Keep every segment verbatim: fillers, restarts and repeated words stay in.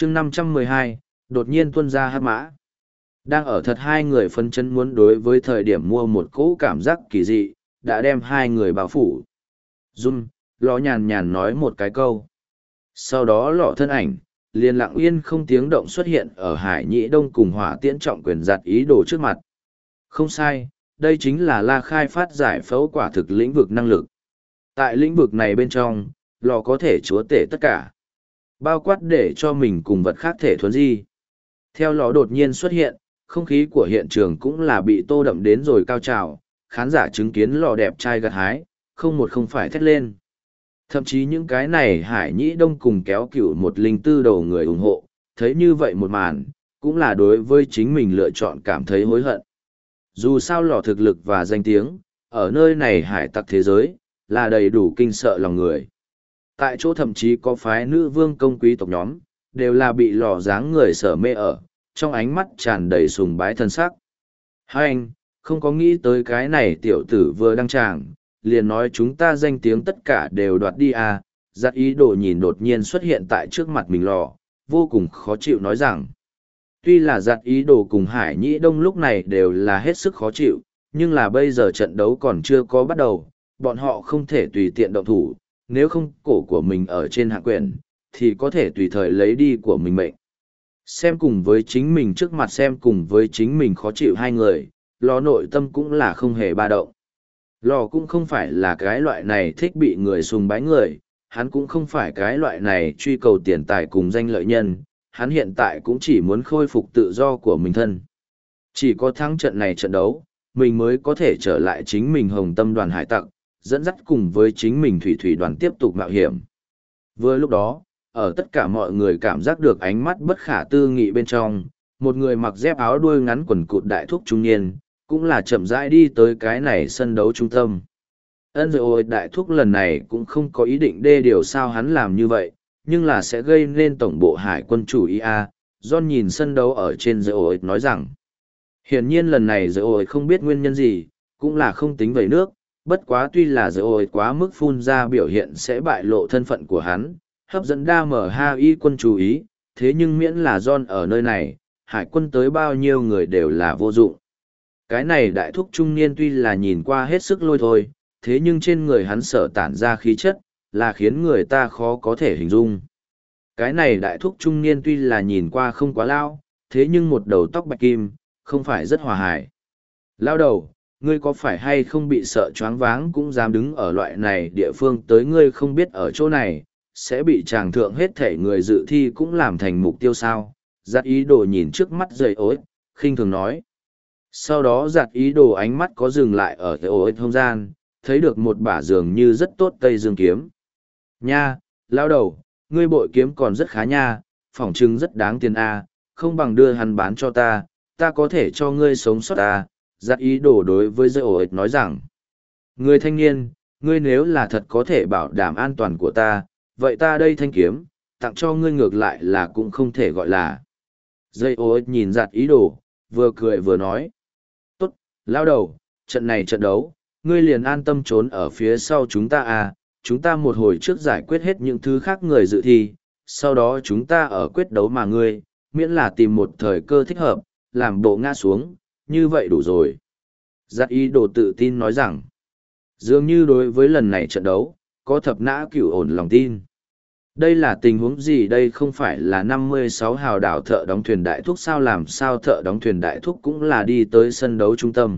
chương năm trăm mười hai, đột nhiên tuân ra hát mã. Đang ở thật hai người phấn chấn muốn đối với thời điểm mua một cỗ cảm giác kỳ dị, đã đem hai người bao phủ. Dung, lò nhàn nhàn nói một cái câu. Sau đó lọ thân ảnh, liền lặng yên không tiếng động xuất hiện ở Hải Nhĩ Đông cùng Hỏa Tiễn Trọng Quyền giặt ý đồ trước mặt. Không sai, đây chính là La khai phát giải phẫu quả thực lĩnh vực năng lực. Tại lĩnh vực này bên trong, lò có thể chúa tể tất cả. Bao quát để cho mình cùng vật khác thể thuần di. Theo lò đột nhiên xuất hiện, không khí của hiện trường cũng là bị tô đậm đến rồi cao trào, khán giả chứng kiến lò đẹp trai gặt hái, không một không phải thét lên. Thậm chí những cái này Hải Nhĩ Đông cùng kéo cựu một linh tư đầu người ủng hộ, thấy như vậy một màn, cũng là đối với chính mình lựa chọn cảm thấy hối hận. Dù sao lò thực lực và danh tiếng, ở nơi này hải tặc thế giới, là đầy đủ kinh sợ lòng người. Tại chỗ thậm chí có phái nữ vương công quý tộc nhóm, đều là bị lò dáng người sở mê ở, trong ánh mắt tràn đầy sùng bái thân sắc. Hai anh, không có nghĩ tới cái này tiểu tử vừa đăng tràng, liền nói chúng ta danh tiếng tất cả đều đoạt đi à, giặt ý đồ nhìn đột nhiên xuất hiện tại trước mặt mình lò, vô cùng khó chịu nói rằng. Tuy là giặt ý đồ cùng Hải Nhĩ Đông lúc này đều là hết sức khó chịu, nhưng là bây giờ trận đấu còn chưa có bắt đầu, bọn họ không thể tùy tiện động thủ, nếu không cổ của mình ở trên hạ quyển, thì có thể tùy thời lấy đi của mình mệnh. Xem cùng với chính mình trước mặt xem cùng với chính mình khó chịu hai người, lò nội tâm cũng là không hề ba động. Lò cũng không phải là cái loại này thích bị người sùng bái người, hắn cũng không phải cái loại này truy cầu tiền tài cùng danh lợi nhân, hắn hiện tại cũng chỉ muốn khôi phục tự do của mình thân. Chỉ có thắng trận này trận đấu, mình mới có thể trở lại chính mình hồng tâm đoàn hải tặc, dẫn dắt cùng với chính mình thủy thủy đoàn tiếp tục mạo hiểm. Vừa lúc đó, ở tất cả mọi người cảm giác được ánh mắt bất khả tư nghị bên trong, một người mặc dép áo đuôi ngắn quần cụt đại thúc trung niên, cũng là chậm rãi đi tới cái này sân đấu trung tâm. Ân rồi ôi đại thúc lần này cũng không có ý định đê điều sao hắn làm như vậy, nhưng là sẽ gây nên tổng bộ hải quân chủ ý a. John nhìn sân đấu ở trên rồi ôi nói rằng, hiển nhiên lần này rồi ôi không biết nguyên nhân gì, cũng là không tính vẩy nước, bất quá tuy là rồi ôi quá mức phun ra biểu hiện sẽ bại lộ thân phận của hắn, hấp dẫn đa mở ha y quân chú ý, thế nhưng miễn là John ở nơi này, hải quân tới bao nhiêu người đều là vô dụng. Cái này đại thúc trung niên tuy là nhìn qua hết sức lôi thôi, thế nhưng trên người hắn sở tản ra khí chất, là khiến người ta khó có thể hình dung. Cái này đại thúc trung niên tuy là nhìn qua không quá lao, thế nhưng một đầu tóc bạch kim, không phải rất hòa hài. Lao đầu, ngươi có phải hay không bị sợ choáng váng cũng dám đứng ở loại này địa phương tới ngươi không biết ở chỗ này, sẽ bị tràng thượng hết thể người dự thi cũng làm thành mục tiêu sao? Giặt ý đồ nhìn trước mắt dậy ối, khinh thường nói. Sau đó giặt ý đồ ánh mắt có dừng lại ở cái ối không gian, thấy được một bả dường như rất tốt tây dương kiếm. Nha, lao đầu, ngươi bội kiếm còn rất khá nha, phỏng chừng rất đáng tiền a, không bằng đưa hắn bán cho ta, ta có thể cho ngươi sống sót ta. Giặt ý đồ đối với dây ổ ích nói rằng, người thanh niên, ngươi nếu là thật có thể bảo đảm an toàn của ta, vậy ta đây thanh kiếm, tặng cho ngươi ngược lại là cũng không thể gọi là. Dây ổ ích nhìn giặt ý đồ, vừa cười vừa nói, tốt, lao đầu, trận này trận đấu, ngươi liền an tâm trốn ở phía sau chúng ta à, chúng ta một hồi trước giải quyết hết những thứ khác người dự thi, sau đó chúng ta ở quyết đấu mà ngươi, miễn là tìm một thời cơ thích hợp, làm bộ ngã xuống, như vậy đủ rồi. Giặt ý đồ tự tin nói rằng, dường như đối với lần này trận đấu, có thập nã cửu ổn lòng tin. Đây là tình huống gì đây không phải là năm mươi sáu hào đảo thợ đóng thuyền đại thúc sao làm sao thợ đóng thuyền đại thúc cũng là đi tới sân đấu trung tâm.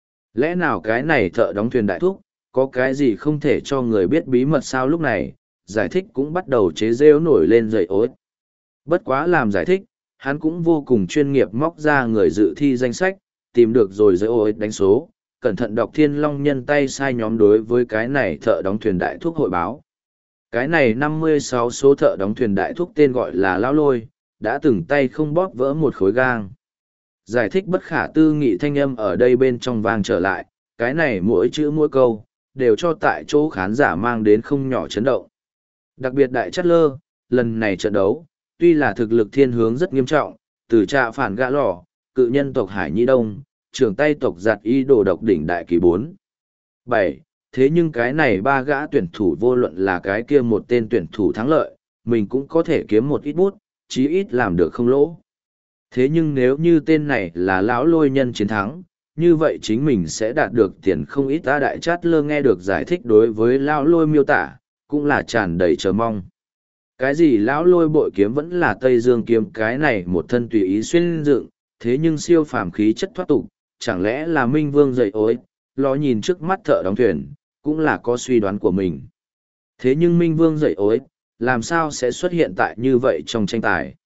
Lẽ nào cái này thợ đóng thuyền đại thúc, có cái gì không thể cho người biết bí mật sao lúc này, giải thích cũng bắt đầu chế rêu nổi lên dậy ối. Bất quá làm giải thích, hắn cũng vô cùng chuyên nghiệp móc ra người dự thi danh sách, tìm được rồi dậy ối đánh số, cẩn thận đọc thiên long nhân tay sai nhóm đối với cái này thợ đóng thuyền đại thúc hội báo. Cái này năm mươi sáu số thợ đóng thuyền đại thúc tên gọi là Lão Lôi, đã từng tay không bóp vỡ một khối gang. Giải thích bất khả tư nghị thanh âm ở đây bên trong vang trở lại, cái này mỗi chữ mỗi câu, đều cho tại chỗ khán giả mang đến không nhỏ chấn động. Đặc biệt đại chất lơ, lần này trận đấu, tuy là thực lực thiên hướng rất nghiêm trọng, từ trạ phản gã lò, cự nhân tộc Hải Nhi Đông, trưởng tay tộc giặt y đồ độc đỉnh đại kỳ bốn. bảy. Thế nhưng cái này ba gã tuyển thủ vô luận là cái kia một tên tuyển thủ thắng lợi, mình cũng có thể kiếm một ít bút, chí ít làm được không lỗ. Thế nhưng nếu như tên này là lão lôi nhân chiến thắng, như vậy chính mình sẽ đạt được tiền không ít. Ta Đại Chát Lơ nghe được giải thích đối với lão lôi miêu tả, cũng là tràn đầy chờ mong. Cái gì lão lôi bội kiếm vẫn là Tây Dương kiếm, cái này một thân tùy ý xuyên dựng, thế nhưng siêu phàm khí chất thoát tục, chẳng lẽ là Minh Vương dậy ối, lo nhìn trước mắt thợ đóng thuyền, cũng là có suy đoán của mình. Thế nhưng Minh Vương dậy ối, làm sao sẽ xuất hiện tại như vậy trong tranh tài?